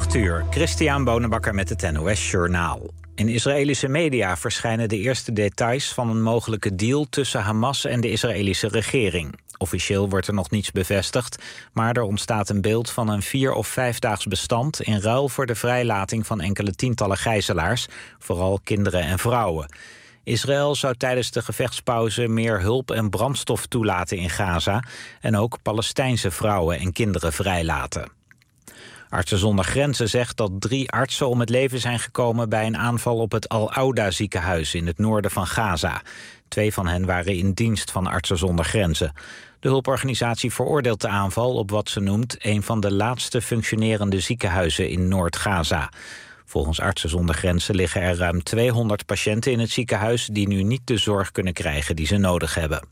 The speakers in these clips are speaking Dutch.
8:00, Christian Bonenbakker met het NOS Journaal. In Israëlische media verschijnen de eerste details van een mogelijke deal tussen Hamas en de Israëlische regering. Officieel wordt er nog niets bevestigd, maar er ontstaat een beeld van een 4- of 5-daags bestand in ruil voor de vrijlating van enkele tientallen gijzelaars, vooral kinderen en vrouwen. Israël zou tijdens de gevechtspauze meer hulp en brandstof toelaten in Gaza en ook Palestijnse vrouwen en kinderen vrijlaten. Artsen zonder Grenzen zegt dat 3 artsen om het leven zijn gekomen bij een aanval op het Al-Ouda ziekenhuis in het noorden van Gaza. 2 van hen waren in dienst van Artsen zonder Grenzen. De hulporganisatie veroordeelt de aanval op wat ze noemt een van de laatste functionerende ziekenhuizen in Noord-Gaza. Volgens Artsen zonder Grenzen liggen er ruim 200 patiënten in het ziekenhuis die nu niet de zorg kunnen krijgen die ze nodig hebben.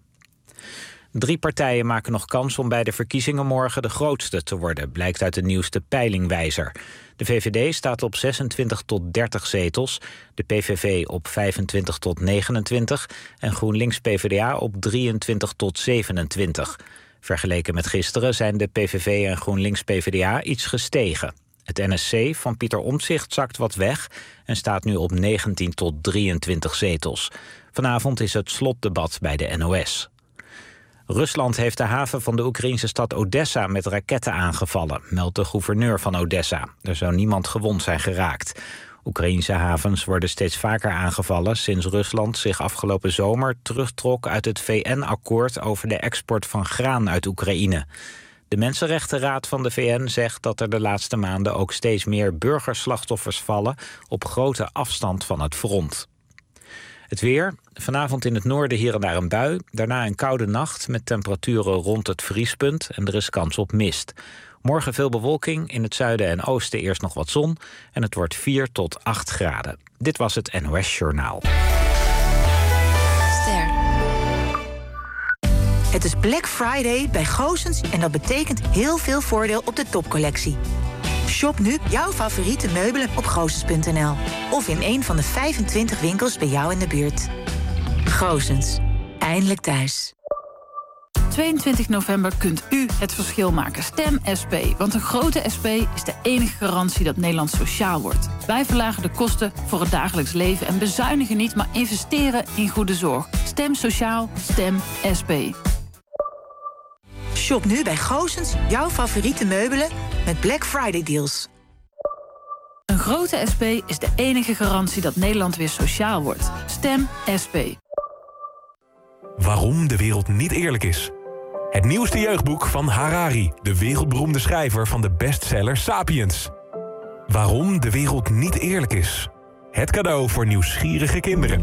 3 partijen maken nog kans om bij de verkiezingen morgen de grootste te worden, blijkt uit de nieuwste peilingwijzer. De VVD staat op 26 tot 30 zetels, de PVV op 25 tot 29 en GroenLinks-PVDA op 23 tot 27. Vergeleken met gisteren zijn de PVV en GroenLinks-PVDA iets gestegen. Het NSC van Pieter Omtzigt zakt wat weg en staat nu op 19 tot 23 zetels. Vanavond is het slotdebat bij de NOS. Rusland heeft de haven van de Oekraïnse stad Odessa met raketten aangevallen, meldt de gouverneur van Odessa. Er zou niemand gewond zijn geraakt. Oekraïnse havens worden steeds vaker aangevallen sinds Rusland zich afgelopen zomer terugtrok uit het VN-akkoord over de export van graan uit Oekraïne. De Mensenrechtenraad van de VN zegt dat er de laatste maanden ook steeds meer burgerslachtoffers vallen op grote afstand van het front. Het weer. Vanavond in het noorden hier en daar een bui. Daarna een koude nacht met temperaturen rond het vriespunt en er is kans op mist. Morgen veel bewolking, in het zuiden en oosten eerst nog wat zon en het wordt 4 tot 8 graden. Dit was het NOS Journaal. Ster. Het is Black Friday bij Goossens en dat betekent heel veel voordeel op de topcollectie. Shop nu jouw favoriete meubelen op goossens.nl of in een van de 25 winkels bij jou in de buurt. Goossens. Eindelijk thuis. 22 november kunt u het verschil maken. Stem SP, want een grote SP is de enige garantie dat Nederland sociaal wordt. Wij verlagen de kosten voor het dagelijks leven en bezuinigen niet, maar investeren in goede zorg. Stem sociaal, stem SP. Shop nu bij Goossens jouw favoriete meubelen met Black Friday deals. Een grote SP is de enige garantie dat Nederland weer sociaal wordt. Stem SP. Waarom de wereld niet eerlijk is. Het nieuwste jeugdboek van Harari, de wereldberoemde schrijver van de bestseller Sapiens. Waarom de wereld niet eerlijk is. Het cadeau voor nieuwsgierige kinderen.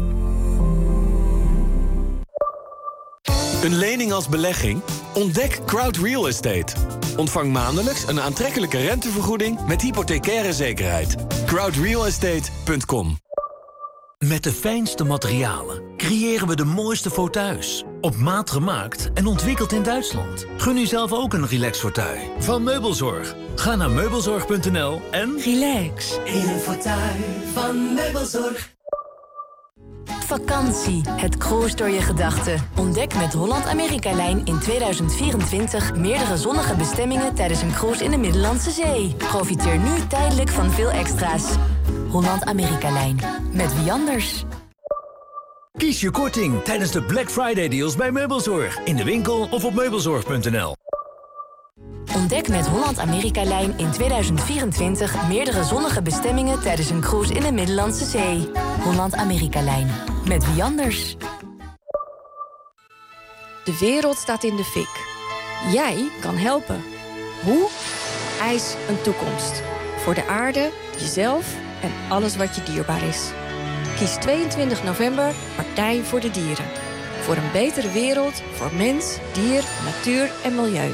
Een lening als belegging? Ontdek Crowd Real Estate. Ontvang maandelijks een aantrekkelijke rentevergoeding met hypothecaire zekerheid. crowdrealestate.com. Met de fijnste materialen creëren we de mooiste fauteuils. Op maat gemaakt en ontwikkeld in Duitsland. Gun u zelf ook een relax fauteuil van Meubelzorg. Ga naar meubelzorg.nl en relax in een fauteuil van Meubelzorg. Vakantie, het cruist door je gedachten. Ontdek met Holland-Amerika-lijn in 2024 meerdere zonnige bestemmingen tijdens een cruise in de Middellandse Zee. Profiteer nu tijdelijk van veel extra's. Holland-Amerika-lijn. Met wie anders? Kies je korting tijdens de Black Friday deals bij Meubelzorg. In de winkel of op meubelzorg.nl. Ontdek met Holland-Amerika-lijn in 2024 meerdere zonnige bestemmingen tijdens een cruise in de Middellandse Zee. Holland-Amerika-lijn. Met wie anders? De wereld staat in de fik. Jij kan helpen. Hoe? Eis een toekomst. Voor de aarde, jezelf en alles wat je dierbaar is. Kies 22 november Partij voor de Dieren. Voor een betere wereld, voor mens, dier, natuur en milieu.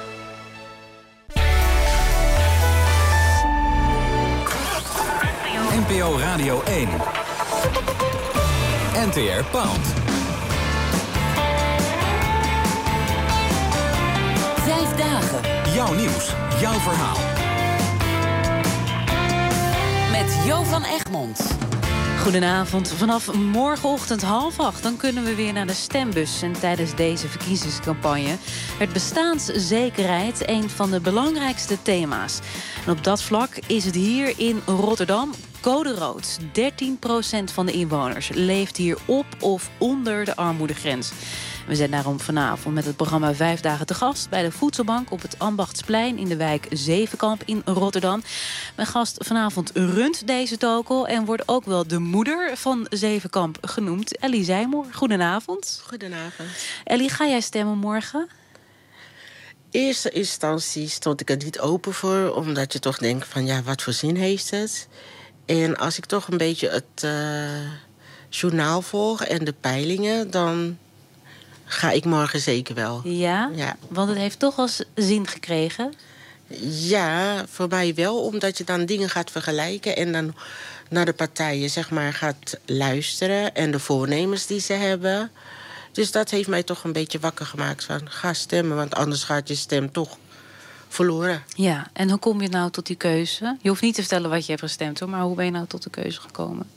NPO Radio 1. NTR Pound. 5 dagen. Jouw nieuws, jouw verhaal. Met Jo van Egmond. Goedenavond. Vanaf morgenochtend 7:30 dan kunnen we weer naar de stembus. En tijdens deze verkiezingscampagne werd bestaanszekerheid een van de belangrijkste thema's. En op dat vlak is het hier in Rotterdam code rood. 13% van de inwoners leeft hier op of onder de armoedegrens. We zijn daarom vanavond met het programma 5 dagen te gast bij de Voedselbank op het Ambachtsplein in de wijk Zevenkamp in Rotterdam. Mijn gast vanavond runt deze toko en wordt ook wel de moeder van Zevenkamp genoemd. Ellie Zijmoor, goedenavond. Goedenavond. Ellie, ga jij stemmen morgen? Eerste instantie stond ik er niet open voor, omdat je toch denkt van ja, wat voor zin heeft het? En als ik toch een beetje het journaal volg en de peilingen, dan ga ik morgen zeker wel. Ja? Want het heeft toch wel zin gekregen? Ja, voor mij wel, omdat je dan dingen gaat vergelijken en dan naar de partijen zeg maar gaat luisteren en de voornemens die ze hebben. Dus dat heeft mij toch een beetje wakker gemaakt van ga stemmen, want anders gaat je stem toch verloren. Ja, en hoe kom je nou tot die keuze? Je hoeft niet te vertellen wat je hebt gestemd, hoor, maar hoe ben je nou tot de keuze gekomen?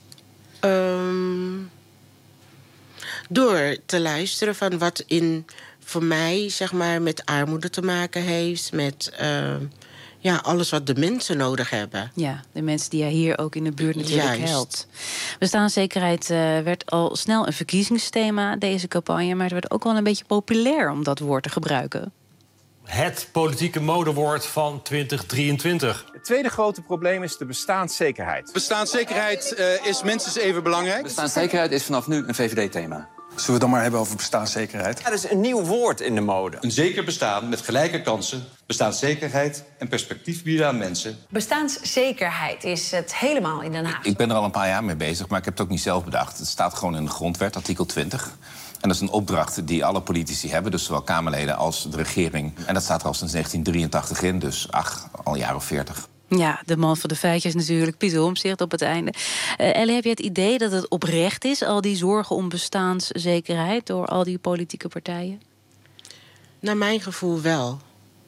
Door te luisteren van wat voor mij zeg maar met armoede te maken heeft, met alles wat de mensen nodig hebben. Ja, de mensen die jij hier ook in de buurt natuurlijk helpt. Bestaanszekerheid werd al snel een verkiezingsthema, deze campagne, maar het werd ook wel een beetje populair om dat woord te gebruiken. Het politieke modewoord van 2023. Het tweede grote probleem is de bestaanszekerheid. Bestaanszekerheid is minstens even belangrijk. Bestaanszekerheid is vanaf nu een VVD-thema. Zullen we het dan maar hebben over bestaanszekerheid? Er is een nieuw woord in de mode. Een zeker bestaan met gelijke kansen, bestaanszekerheid en perspectief bieden aan mensen. Bestaanszekerheid is het helemaal in Den Haag. Ik ben er al een paar jaar mee bezig, maar ik heb het ook niet zelf bedacht. Het staat gewoon in de grondwet, artikel 20. En dat is een opdracht die alle politici hebben, dus zowel Kamerleden als de regering. En dat staat er al sinds 1983 in, dus al een jaar of 40. Ja, de man van de feitjes natuurlijk, Pieter Omtzigt op het einde. Ellie, heb je het idee dat het oprecht is, al die zorgen om bestaanszekerheid door al die politieke partijen? Naar mijn gevoel wel.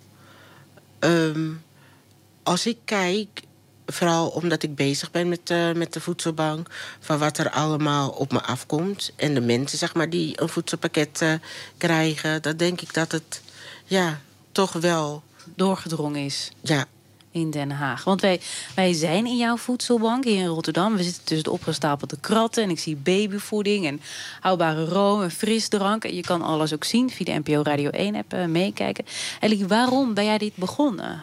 Als ik kijk, vooral omdat ik bezig ben met de voedselbank, van wat er allemaal op me afkomt en de mensen zeg maar die een voedselpakket krijgen, dan denk ik dat het toch wel doorgedrongen is. Ja. In Den Haag. Want wij zijn in jouw voedselbank hier in Rotterdam. We zitten tussen de opgestapelde kratten en ik zie babyvoeding en houdbare room en frisdrank. En je kan alles ook zien via de NPO Radio 1-app meekijken. Ellie, waarom ben jij dit begonnen?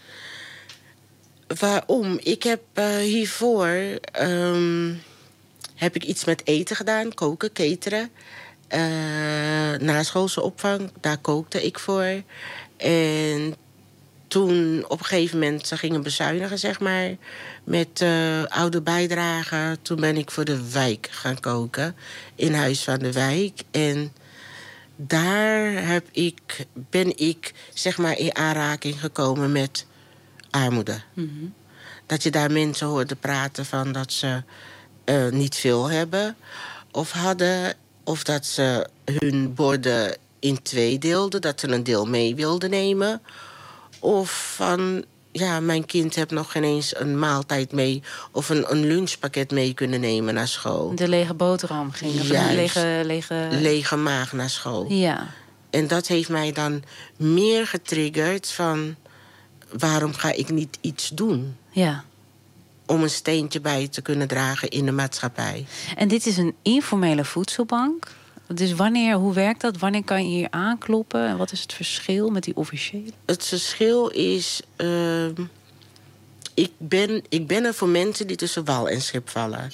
Waarom? Ik heb hiervoor heb ik iets met eten gedaan, koken, cateren. Naschoolse opvang, daar kookte ik voor. En toen op een gegeven moment ze gingen bezuinigen, zeg maar, met oude bijdragen. Toen ben ik voor de wijk gaan koken, in Huis van de Wijk. En daar ben ik zeg maar in aanraking gekomen met armoede. Mm-hmm. Dat je daar mensen hoorde praten van dat ze niet veel hebben of hadden, of dat ze hun borden in 2 deelden, dat ze een deel mee wilden nemen. Of van, mijn kind heeft nog geen eens een maaltijd mee of een lunchpakket mee kunnen nemen naar school. De lege boterham ging, of een lege maag naar school. Ja. En dat heeft mij dan meer getriggerd van, waarom ga ik niet iets doen? Ja. Om een steentje bij te kunnen dragen in de maatschappij. En dit is een informele voedselbank. Dus hoe werkt dat? Wanneer kan je hier aankloppen? En wat is het verschil met die officiële? Het verschil is, ik ben er voor mensen die tussen wal en schip vallen.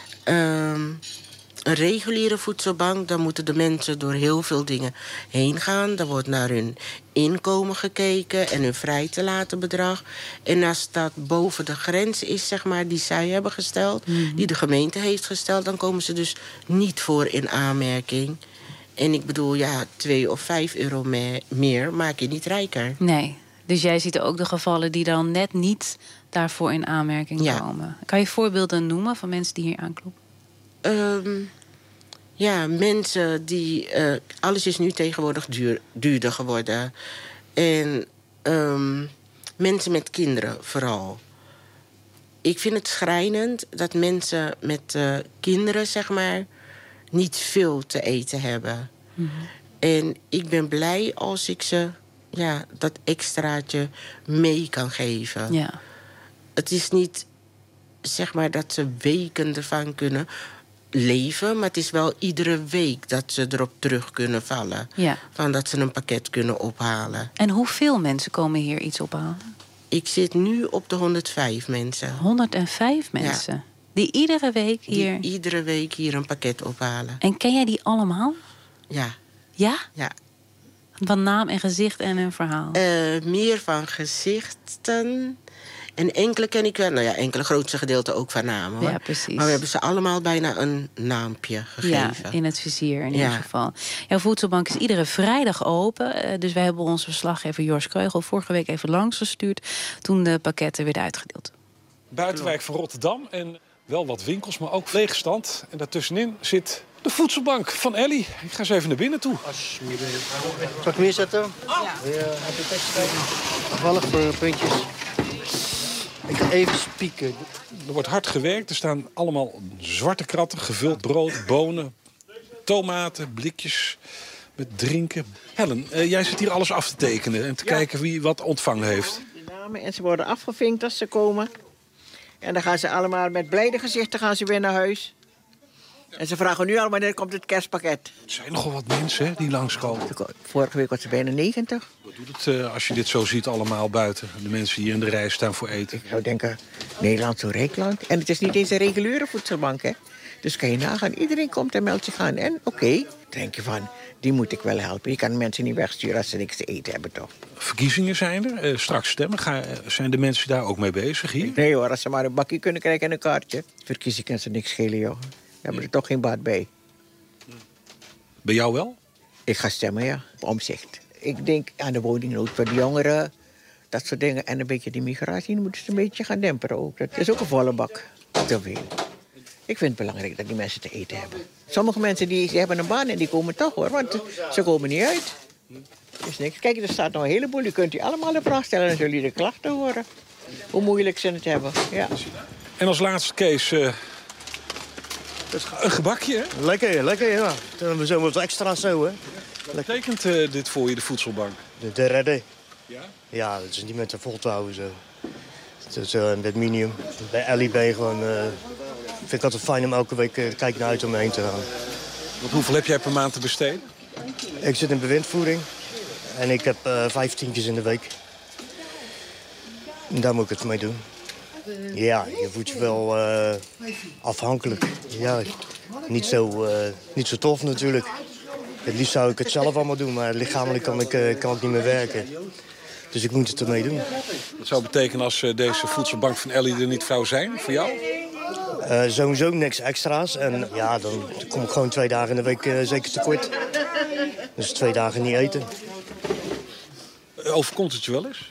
Een reguliere voedselbank, dan moeten de mensen door heel veel dingen heen gaan. Dan wordt naar hun inkomen gekeken en hun vrij te laten bedrag. En als dat boven de grens is, zeg maar, die zij hebben gesteld, die de gemeente heeft gesteld, dan komen ze dus niet voor in aanmerking. En ik bedoel, 2 of 5 euro meer maak je niet rijker. Nee, dus jij ziet ook de gevallen die dan net niet daarvoor in aanmerking komen. Kan je voorbeelden noemen van mensen die hier aankloppen? Mensen die... alles is nu tegenwoordig duurder geworden. En mensen met kinderen vooral. Ik vind het schrijnend dat mensen met kinderen, zeg maar, niet veel te eten hebben. Mm-hmm. En ik ben blij als ik ze dat extraatje mee kan geven. Ja. Het is niet, zeg maar, dat ze weken ervan kunnen leven, maar het is wel iedere week dat ze erop terug kunnen vallen. Ja. Van dat ze een pakket kunnen ophalen. En hoeveel mensen komen hier iets ophalen? Ik zit nu op de 105 mensen. 105 mensen? Ja. Die iedere week hier een pakket ophalen. En ken jij die allemaal? Ja. Ja? Ja. Van naam en gezicht en een verhaal? Meer van gezichten. En enkele ken ik wel. Nou ja, enkele grootste gedeelte ook van namen. Hoor. Ja, precies. Maar we hebben ze allemaal bijna een naampje gegeven. Ja, in het vizier in ieder geval. Jouw voedselbank is iedere vrijdag open. Dus wij hebben onze verslaggever Jors Kreugel vorige week even langsgestuurd toen de pakketten werden uitgedeeld. Buitenwijk van Rotterdam en wel wat winkels, maar ook leegstand. En daartussenin zit de voedselbank van Ellie. Ik ga eens even naar binnen toe. Zal ik meer zetten? Ja. Heb je tekst bij? Toevallig voor puntjes. Ik ga even spieken. Er wordt hard gewerkt. Er staan allemaal zwarte kratten, gevuld brood, bonen, tomaten, blikjes met drinken. Helen, jij zit hier alles af te tekenen en te kijken wie wat ontvangen heeft. De namen en ze worden afgevinkt als ze komen. En dan gaan ze allemaal met blijde gezichten gaan ze weer naar huis. En ze vragen nu allemaal wanneer komt het kerstpakket. Er zijn nogal wat mensen, hè, die langskomen. Vorige week was ze bijna 90. Wat doet het als je dit zo ziet allemaal buiten? De mensen die in de rij staan voor eten. Ik zou denken, Nederland zo'n rijk land. En het is niet eens een reguliere voedselbank, hè. Dus kan je nagaan, iedereen komt en meldt zich aan. En oké, denk je van, die moet ik wel helpen. Je kan mensen niet wegsturen als ze niks te eten hebben, toch? Verkiezingen zijn er, straks stemmen. Zijn de mensen daar ook mee bezig hier? Nee hoor, als ze maar een bakje kunnen krijgen en een kaartje. Verkiezingen kan ze niks schelen, joh. We hebben er toch geen baat bij. Bij jou wel? Ik ga stemmen, ja. Op omzicht. Ik denk aan de woningnood voor de jongeren. Dat soort dingen. En een beetje die migratie. Die moeten ze een beetje gaan demperen ook. Dat is ook een volle bak. Te veel. Ik vind het belangrijk dat die mensen te eten hebben. Sommige mensen die hebben een baan en die komen toch, hoor. Want ze komen niet uit. Dus niks. Kijk, er staat nog een heleboel. U kunt die allemaal de vraag stellen en zullen jullie de klachten horen. Hoe moeilijk ze het hebben. Ja. En als laatste, Kees... een gebakje, hè? Lekker, ja. Dan hebben we zo wat extra zo, hè. Wat betekent dit voor je, de voedselbank? De redden. Ja? Ja, dat is niet met de vol te houden, zo. Het is met minimum. Bij Ellie ben je gewoon... vind ik altijd fijn om elke week kijken naar uit om me heen te gaan. Want hoeveel heb jij per maand te besteden? Ik zit in bewindvoering. En ik heb 5 tientjes in de week. En daar moet ik het mee doen. Ja, je voelt je wel afhankelijk. Ja, niet zo tof natuurlijk. Het liefst zou ik het zelf allemaal doen, maar lichamelijk kan ik niet meer werken. Dus ik moet het ermee doen. Wat zou betekenen als deze voedselbank van Ellie er niet zou zijn voor jou? Sowieso niks extra's. En ja, dan kom ik gewoon 2 dagen in de week zeker tekort. Dus 2 dagen niet eten. Overkomt het je wel eens?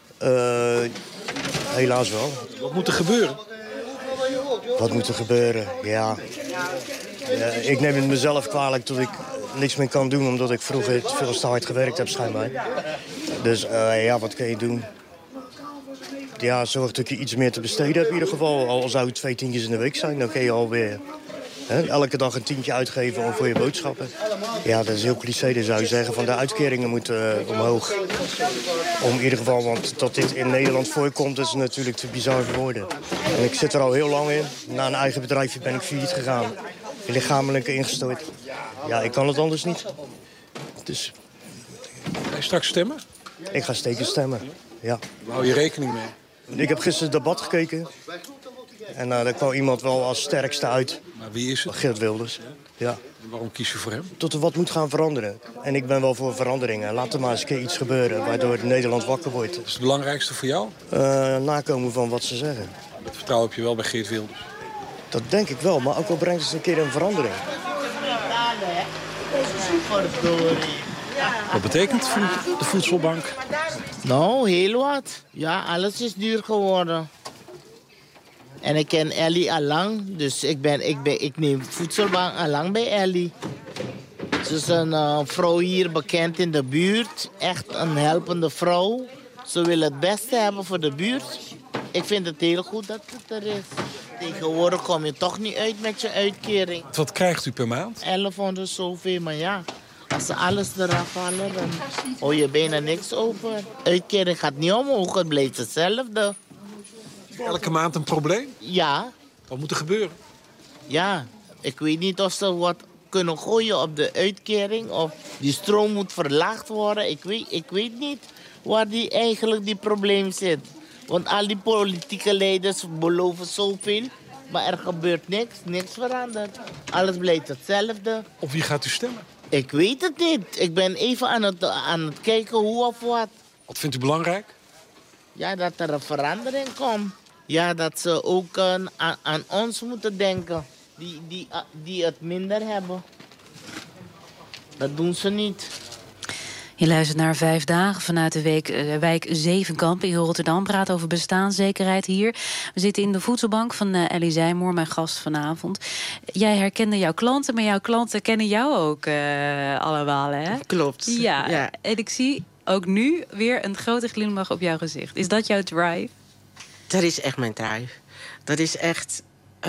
Helaas wel. Wat moet er gebeuren? Wat moet er gebeuren? Ja. Ik neem het mezelf kwalijk dat ik niks meer kan doen... omdat ik vroeger veel te hard gewerkt heb, schijnbaar. Dus ja, wat kun je doen? Ja, zorg dat je iets meer te besteden hebt in ieder geval. Al zou het 2 tientjes in de week zijn, dan kun je alweer... elke dag een tientje uitgeven voor je boodschappen. Ja, dat is heel cliché, dan zou je zeggen van de uitkeringen moeten omhoog. Om in ieder geval, want dat dit in Nederland voorkomt, is natuurlijk te bizar voor woorden. En ik zit er al heel lang in. Na een eigen bedrijfje ben ik failliet gegaan. Lichamelijk ingestort. Ja, ik kan het anders niet. Dus... Ga je straks stemmen? Ik ga zeker stemmen, ja. Waar hou je rekening mee? Ik heb gisteren het debat gekeken. En daar kwam iemand wel als sterkste uit. Maar wie is het? Geert Wilders. Ja. En waarom kies je voor hem? Tot er wat moet gaan veranderen. En ik ben wel voor veranderingen. Laat er maar eens een keer iets gebeuren waardoor Nederland wakker wordt. Wat is het belangrijkste voor jou? Nakomen van wat ze zeggen. Dat vertrouwen heb je wel bij Geert Wilders? Dat denk ik wel, maar ook al brengt het een keer een verandering. Wat betekent de voedselbank? Nou, heel wat. Ja, alles is duur geworden. En ik ken Ellie al lang, dus ik neem voedselbank al lang bij Ellie. Ze is een vrouw hier bekend in de buurt. Echt een helpende vrouw. Ze wil het beste hebben voor de buurt. Ik vind het heel goed dat het er is. Tegenwoordig kom je toch niet uit met je uitkering. Wat krijgt u per maand? 1100 zoveel, maar ja. Als ze alles eraf halen, dan hou je bijna niks over. Uitkering gaat niet omhoog, het blijft hetzelfde. Elke maand een probleem? Ja. Wat moet er gebeuren? Ja, ik weet niet of ze wat kunnen gooien op de uitkering. Of die stroom moet verlaagd worden. Ik weet niet waar eigenlijk die probleem zit. Want al die politieke leiders beloven zoveel. Maar er gebeurt niks, niks verandert. Alles blijft hetzelfde. Op wie gaat u stemmen? Ik weet het niet. Ik ben even aan het kijken hoe of wat. Wat vindt u belangrijk? Ja, dat er een verandering komt. Ja, dat ze ook aan ons moeten denken. Die het minder hebben. Dat doen ze niet. Je luistert naar 5 dagen vanuit de wijk Zevenkamp in Rotterdam. Praat over bestaanszekerheid hier. We zitten in de voedselbank van Ellie Zijmoor, mijn gast vanavond. Jij herkende jouw klanten, maar jouw klanten kennen jou ook allemaal, hè? Klopt. Ja, en ik zie ook nu weer een grote glimlach op jouw gezicht. Is dat jouw drive? Dat is echt mijn drive. Dat is echt...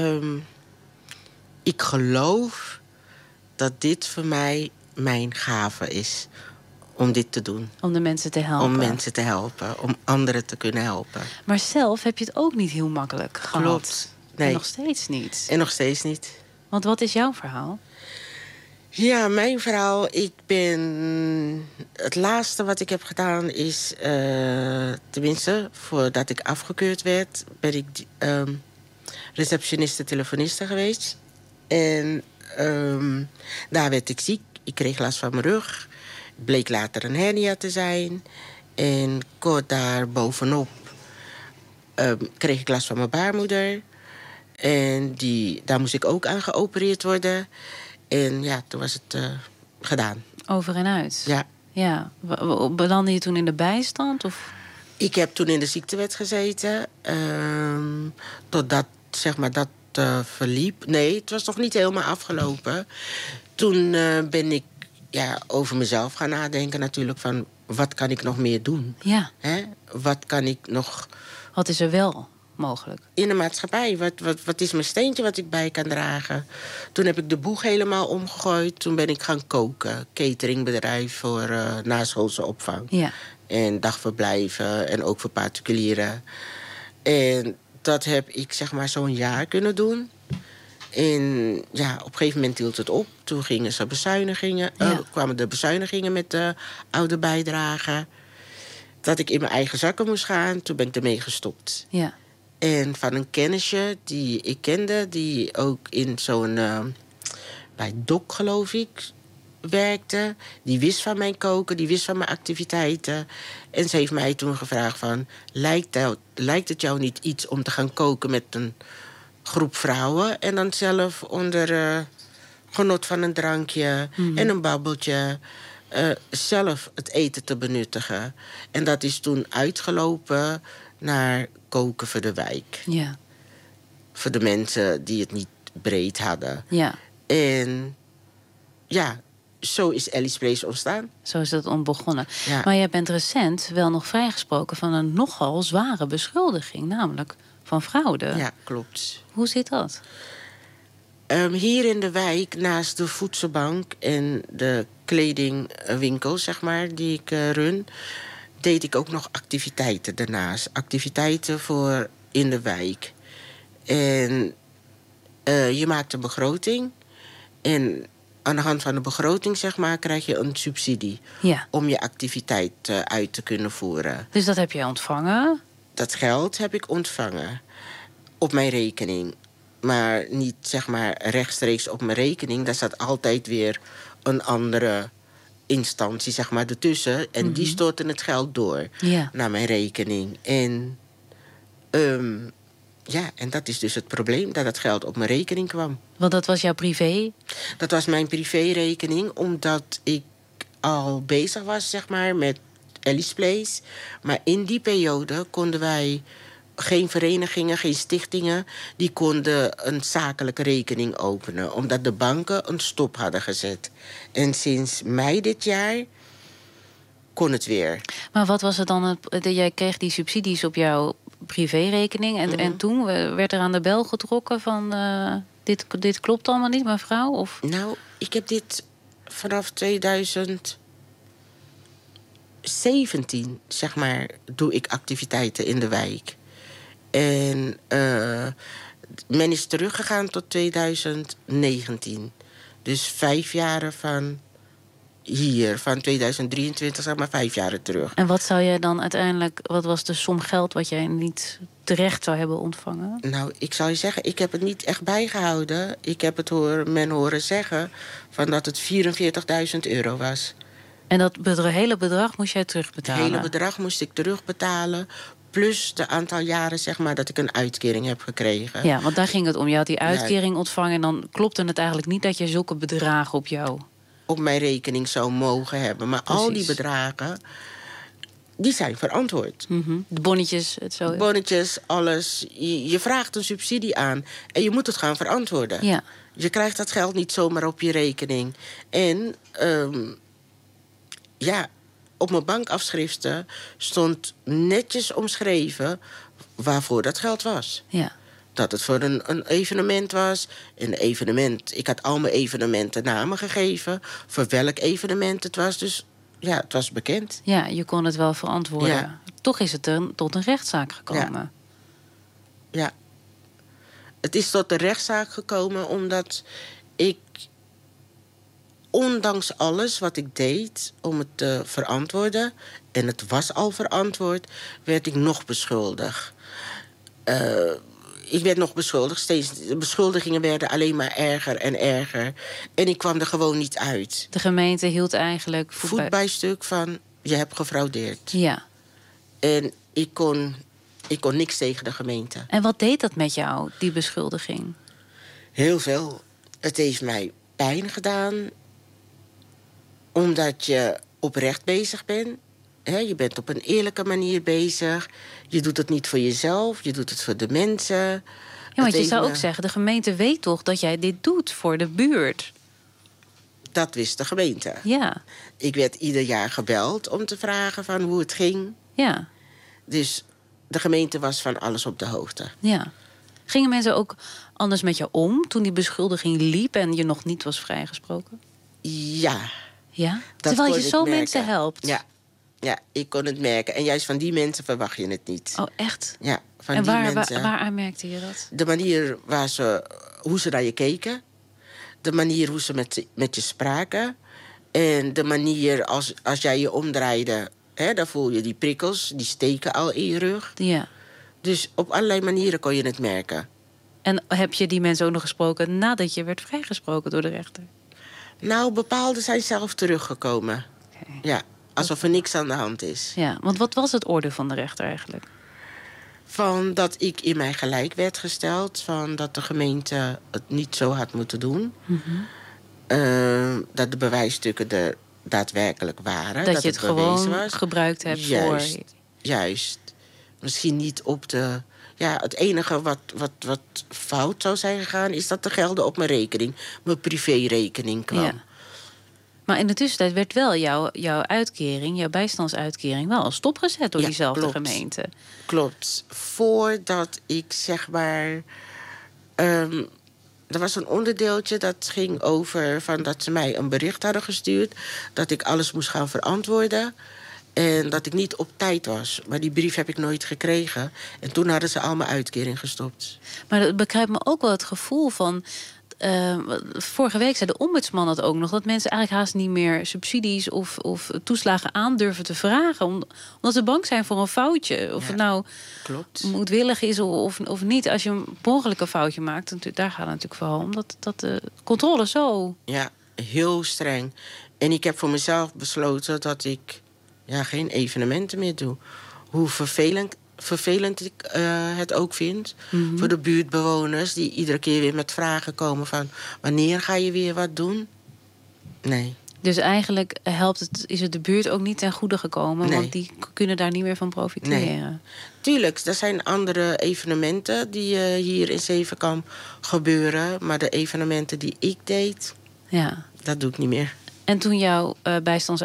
ik geloof dat dit voor mij mijn gave is. Om dit te doen. Om de mensen te helpen. Om mensen te helpen. Om anderen te kunnen helpen. Maar zelf heb je het ook niet heel makkelijk gehad. Klopt. Nee. En nog steeds niet. En nog steeds niet. Want wat is jouw verhaal? Ja, mijn verhaal. Ik ben... Het laatste wat ik heb gedaan is... tenminste, voordat ik afgekeurd werd... ben ik receptioniste-telefoniste geweest. En daar werd ik ziek. Ik kreeg last van mijn rug. Bleek later een hernia te zijn. En kort daar bovenop kreeg ik last van mijn baarmoeder. En daar moest ik ook aan geopereerd worden. En ja, toen was het gedaan. Over en uit? Ja. Belandde je toen in de bijstand? Of? Ik heb toen in de ziektewet gezeten. Totdat, zeg maar, dat verliep. Nee, het was nog niet helemaal afgelopen. Toen ben ik over mezelf gaan nadenken natuurlijk. Van, wat kan ik nog meer doen? Ja. Hè? Wat kan ik nog... Wat is er wel mogelijk? In de maatschappij. Wat is mijn steentje wat ik bij kan dragen? Toen heb ik de boeg helemaal omgegooid. Toen ben ik gaan koken. Cateringbedrijf voor naschoolse opvang. Ja. En dagverblijven. En ook voor particulieren. En dat heb ik zeg maar zo'n jaar kunnen doen. En ja, op een gegeven moment hield het op. Toen gingen ze kwamen de bezuinigingen met de oude bijdrage. Dat ik in mijn eigen zakken moest gaan. Toen ben ik ermee gestopt. Ja. En van een kennisje die ik kende... die ook in zo'n... bij DOC, geloof ik, werkte. Die wist van mijn koken, die wist van mijn activiteiten. En ze heeft mij toen gevraagd van... lijkt het jou niet iets om te gaan koken met een groep vrouwen... en dan zelf onder genot van een drankje en een babbeltje... zelf het eten te benuttigen. En dat is toen uitgelopen naar koken voor de wijk. Ja. Voor de mensen die het niet breed hadden. Ja. En ja, zo is Ellie's Place ontstaan. Zo is dat begonnen. Ja. Maar jij bent recent wel nog vrijgesproken van een nogal zware beschuldiging. Namelijk van fraude. Ja, klopt. Hoe zit dat? Hier in de wijk, naast de voedselbank en de kledingwinkel, zeg maar, die ik run... deed ik ook nog activiteiten daarnaast. Activiteiten voor in de wijk. En je maakt een begroting. En aan de hand van de begroting, zeg maar, krijg je een subsidie. Ja. Om je activiteit uit te kunnen voeren. Dus dat heb je ontvangen? Dat geld heb ik ontvangen. Op mijn rekening. Maar niet, zeg maar, rechtstreeks op mijn rekening. Daar staat altijd weer een andere instantie, zeg maar, ertussen. En die storten het geld door naar mijn rekening. En en dat is dus het probleem, dat het geld op mijn rekening kwam. Want dat was jouw privé? Dat was mijn privérekening, omdat ik al bezig was, zeg maar, met Ellie's Place. Maar in die periode konden wij... geen verenigingen, geen stichtingen... die konden een zakelijke rekening openen. Omdat de banken een stop hadden gezet. En sinds mei dit jaar kon het weer. Maar wat was het dan? Jij kreeg die subsidies op jouw privérekening. En toen werd er aan de bel getrokken van... Dit klopt allemaal niet, mevrouw? Of? Nou, ik heb dit vanaf 2017, zeg maar, doe ik activiteiten in de wijk. En men is teruggegaan tot 2019. Dus 5 jaren van hier, van 2023, zeg maar 5 jaren terug. En wat zou jij dan uiteindelijk... Wat was de som geld wat jij niet terecht zou hebben ontvangen? Nou, ik zal je zeggen, ik heb het niet echt bijgehouden. Ik heb het men horen zeggen van dat het €44.000 was. En dat hele bedrag moest jij terugbetalen? Het hele bedrag moest ik terugbetalen. Plus de aantal jaren, zeg maar, dat ik een uitkering heb gekregen. Ja, want daar ging het om. Je had die uitkering ontvangen en dan klopte het eigenlijk niet dat je zulke bedragen op mijn rekening zou mogen hebben. Maar precies. Al die bedragen, die zijn verantwoord. De bonnetjes, het zo. Bonnetjes, alles. Je vraagt een subsidie aan en je moet het gaan verantwoorden. Ja. Je krijgt dat geld niet zomaar op je rekening. En op mijn bankafschriften stond netjes omschreven waarvoor dat geld was. Ja. Dat het voor een evenement was. Een evenement, ik had al mijn evenementen namen gegeven. Voor welk evenement het was. Dus ja, het was bekend. Ja, je kon het wel verantwoorden. Ja. Toch is het tot een rechtszaak gekomen. Ja. Het is tot de rechtszaak gekomen omdat ik... ondanks alles wat ik deed om het te verantwoorden... en het was al verantwoord, werd ik nog beschuldigd. Ik werd nog beschuldigd. Steeds, de beschuldigingen werden alleen maar erger en erger. En ik kwam er gewoon niet uit. De gemeente hield eigenlijk voet bij stuk van... je hebt gefraudeerd. Ja. En ik kon niks tegen de gemeente. En wat deed dat met jou, die beschuldiging? Heel veel. Het heeft mij pijn gedaan. Omdat je oprecht bezig bent. Je bent op een eerlijke manier bezig. Je doet het niet voor jezelf, je doet het voor de mensen. Ja, want je zou ook zeggen, de gemeente weet toch dat jij dit doet voor de buurt? Dat wist de gemeente. Ja. Ik werd ieder jaar gebeld om te vragen van hoe het ging. Ja. Dus de gemeente was van alles op de hoogte. Ja. Gingen mensen ook anders met je om toen die beschuldiging liep en je nog niet was vrijgesproken? Ja. Ja? Terwijl je zo mensen helpt? Ja, ik kon het merken. En juist van die mensen verwacht je het niet. Oh, echt? Ja, van en die mensen. Waaraan merkte je dat? De manier hoe ze naar je keken. De manier hoe ze met je spraken. En de manier als jij je omdraaide... dan voel je die prikkels, die steken al in je rug. Ja. Dus op allerlei manieren kon je het merken. En heb je die mensen ook nog gesproken nadat je werd vrijgesproken door de rechter? Nou, bepaalde zijn zelf teruggekomen. Okay. Ja, alsof er niks aan de hand is. Ja, want wat was het oordeel van de rechter eigenlijk? Van dat ik in mijn gelijk werd gesteld. Van dat de gemeente het niet zo had moeten doen. Dat de bewijsstukken er daadwerkelijk waren. Dat je het gewoon was. Gebruikt hebt voor... Juist. Misschien niet op de... Ja, het enige wat fout zou zijn gegaan... is dat de gelden op mijn rekening, mijn privérekening kwam. Ja. Maar in de tussentijd werd wel jouw uitkering, jouw bijstandsuitkering... wel stopgezet door diezelfde gemeente. Klopt. Voordat ik zeg maar... er was een onderdeeltje dat ging over... van dat ze mij een bericht hadden gestuurd... dat ik alles moest gaan verantwoorden... En dat ik niet op tijd was. Maar die brief heb ik nooit gekregen. En toen hadden ze al mijn uitkering gestopt. Maar dat begrijpt me ook wel het gevoel van... vorige week zei de ombudsman dat ook nog... dat mensen eigenlijk haast niet meer subsidies of toeslagen aandurven te vragen. Omdat ze bang zijn voor een foutje. Of het nou moedwillig is of niet. Als je een per ongeluk een foutje maakt... daar gaat het natuurlijk vooral om dat de controle zo... Ja, heel streng. En ik heb voor mezelf besloten dat ik... geen evenementen meer doe. Hoe vervelend ik het ook vind. Voor de buurtbewoners die iedere keer weer met vragen komen van... wanneer ga je weer wat doen? Nee. Dus eigenlijk is het de buurt ook niet ten goede gekomen... Nee. Want die kunnen daar niet meer van profiteren. Nee. Tuurlijk, er zijn andere evenementen die hier in Zevenkamp gebeuren... maar de evenementen die ik deed, dat doe ik niet meer. En toen jouw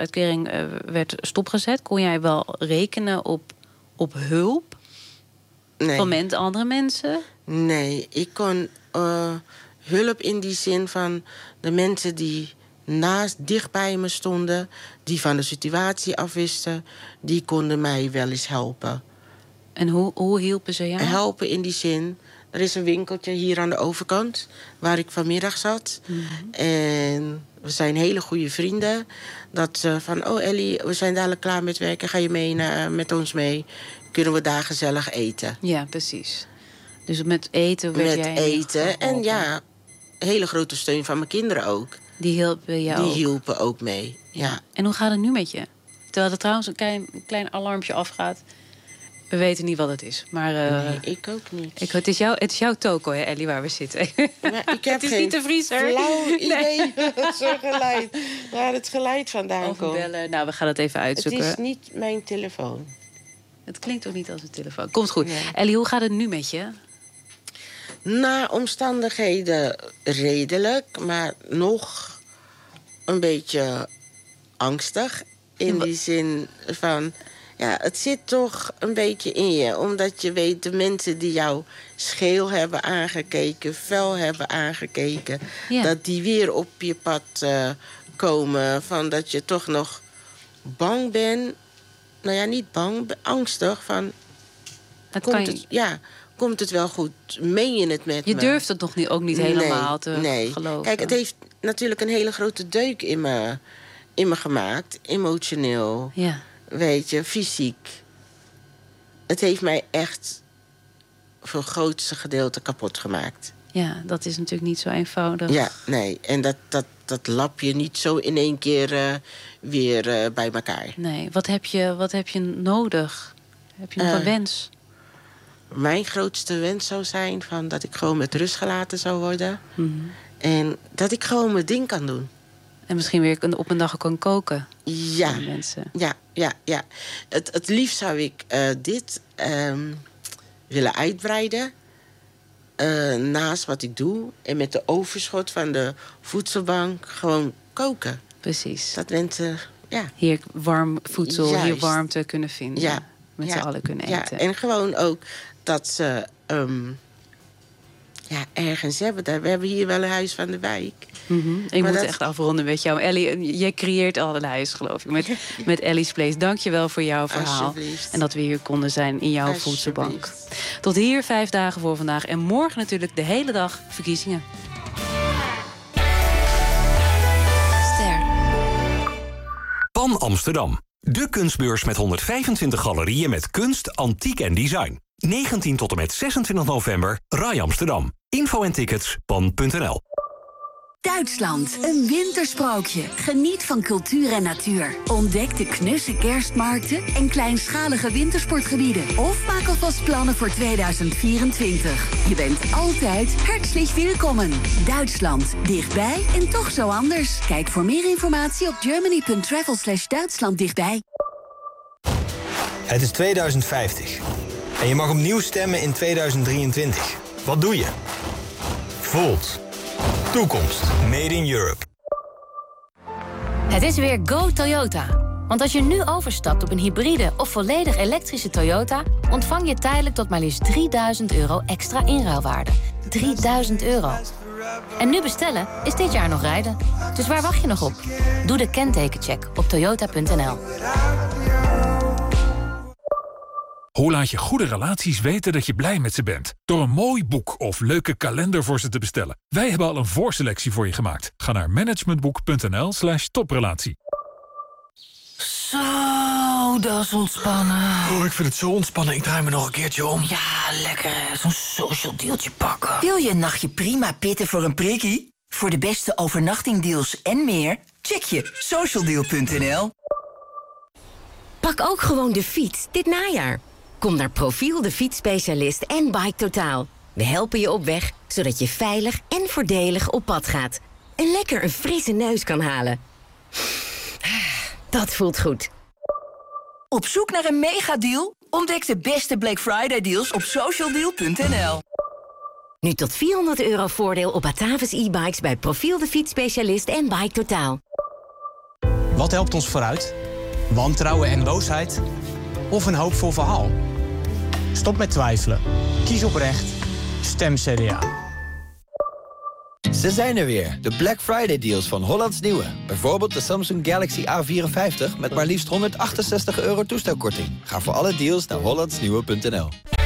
bijstandsuitkering werd stopgezet... kon jij wel rekenen op hulp? Nee. Van andere mensen? Nee, ik kon hulp in die zin van de mensen die dicht bij me stonden, die van de situatie afwisten, die konden mij wel eens helpen. En hoe hielpen ze jou? Helpen in die zin, er is een winkeltje hier aan de overkant waar ik vanmiddag zat. Mm-hmm. En we zijn hele goede vrienden. Dat ze van, Ellie, we zijn dadelijk klaar met werken, ga je met ons mee? Kunnen we daar gezellig eten? Ja, precies. Dus met eten werd jij... Met eten en ja, hele grote steun van mijn kinderen ook. Die hielpen jou Die hielpen ook mee, ja. En hoe gaat het nu met je? Terwijl er trouwens een klein alarmpje afgaat. We weten niet wat het is, maar... nee, ik ook niet. Het is jouw toko, hè, Ellie, waar we zitten. Maar ik heb het is niet de vriezer. Flauw idee zo'n geluid. Waar het geluid vandaan komt. Bellen. Nou, we gaan het even uitzoeken. Het is niet mijn telefoon. Het klinkt ook niet als een telefoon. Komt goed. Ja. Ellie, hoe gaat het nu met je? Naar omstandigheden redelijk, maar nog een beetje angstig. In die zin van, ja, het zit toch een beetje in je. Omdat je weet, de mensen die jou scheel hebben aangekeken, fel hebben aangekeken, ja, dat die weer op je pad komen. Van dat je toch nog bang bent. Nou ja, niet bang, angstig van... Komt het wel goed? Meen je het met me? Je durft het nog ook niet helemaal te geloven. Kijk, het heeft natuurlijk een hele grote deuk in me gemaakt. Emotioneel. Ja. Weet je, fysiek. Het heeft mij echt voor het grootste gedeelte kapot gemaakt. Ja, dat is natuurlijk niet zo eenvoudig. Ja, nee. En dat lap je niet zo in één keer weer bij elkaar. Nee. Wat heb je nodig? Heb je nog een wens? Mijn grootste wens zou zijn van dat ik gewoon met rust gelaten zou worden. Mm-hmm. En dat ik gewoon mijn ding kan doen. En misschien weer op een dag kan koken. Ja, mensen. Ja. Het liefst zou ik dit willen uitbreiden. Naast wat ik doe. En met de overschot van de voedselbank gewoon koken. Precies. Dat mensen, ja. Hier warm voedsel, hier warmte kunnen vinden. Ja. Met z'n allen kunnen eten. Ja, en gewoon ook dat ze ergens hebben. We hebben hier wel een huis van de wijk. Mm-hmm. Ik moet echt afronden met jou. Ellie, jij creëert al een huis, geloof ik. Met Ellie's Place. Dank je wel voor jouw verhaal. En dat we hier konden zijn in jouw voedselbank. Tot hier 5 dagen voor vandaag. En morgen natuurlijk de hele dag verkiezingen. Pan Amsterdam. De kunstbeurs met 125 galerieën met kunst, antiek en design. 19 tot en met 26 november, RAI Amsterdam. Info en tickets, pan.nl. Duitsland, een wintersprookje. Geniet van cultuur en natuur. Ontdek de knusse kerstmarkten en kleinschalige wintersportgebieden. Of maak alvast plannen voor 2024. Je bent altijd herzlich willkommen. Duitsland, dichtbij en toch zo anders. Kijk voor meer informatie op germany.travel/Duitsland dichtbij. Het is 2050. En je mag opnieuw stemmen in 2023. Wat doe je? Volt. Toekomst. Made in Europe. Het is weer Go Toyota. Want als je nu overstapt op een hybride of volledig elektrische Toyota, ontvang je tijdelijk tot maar liefst €3.000 extra inruilwaarde. €3.000. En nu bestellen is dit jaar nog rijden. Dus waar wacht je nog op? Doe de kentekencheck op toyota.nl. Hoe laat je goede relaties weten dat je blij met ze bent? Door een mooi boek of leuke kalender voor ze te bestellen. Wij hebben al een voorselectie voor je gemaakt. Ga naar managementboek.nl/toprelatie. Zo, dat is ontspannen. Oh, ik vind het zo ontspannen. Ik draai me nog een keertje om. Ja, lekker zo'n social dealtje pakken. Wil je een nachtje prima pitten voor een prikkie? Voor de beste overnachtingdeals en meer, check je socialdeal.nl. Pak ook gewoon de fiets dit najaar. Kom naar Profiel, de fietsspecialist en Bike Totaal. We helpen je op weg, zodat je veilig en voordelig op pad gaat. En lekker een frisse neus kan halen. Dat voelt goed. Op zoek naar een megadeal? Ontdek de beste Black Friday deals op socialdeal.nl. Nu tot €400 voordeel op Batavus e-bikes bij Profiel, de fietsspecialist en Bike Totaal. Wat helpt ons vooruit? Wantrouwen en boosheid? Of een hoopvol verhaal? Stop met twijfelen. Kies oprecht. Stem CDA. Ze zijn er weer, de Black Friday deals van Hollands Nieuwe. Bijvoorbeeld de Samsung Galaxy A54 met maar liefst €168 toestelkorting. Ga voor alle deals naar hollandsnieuwe.nl.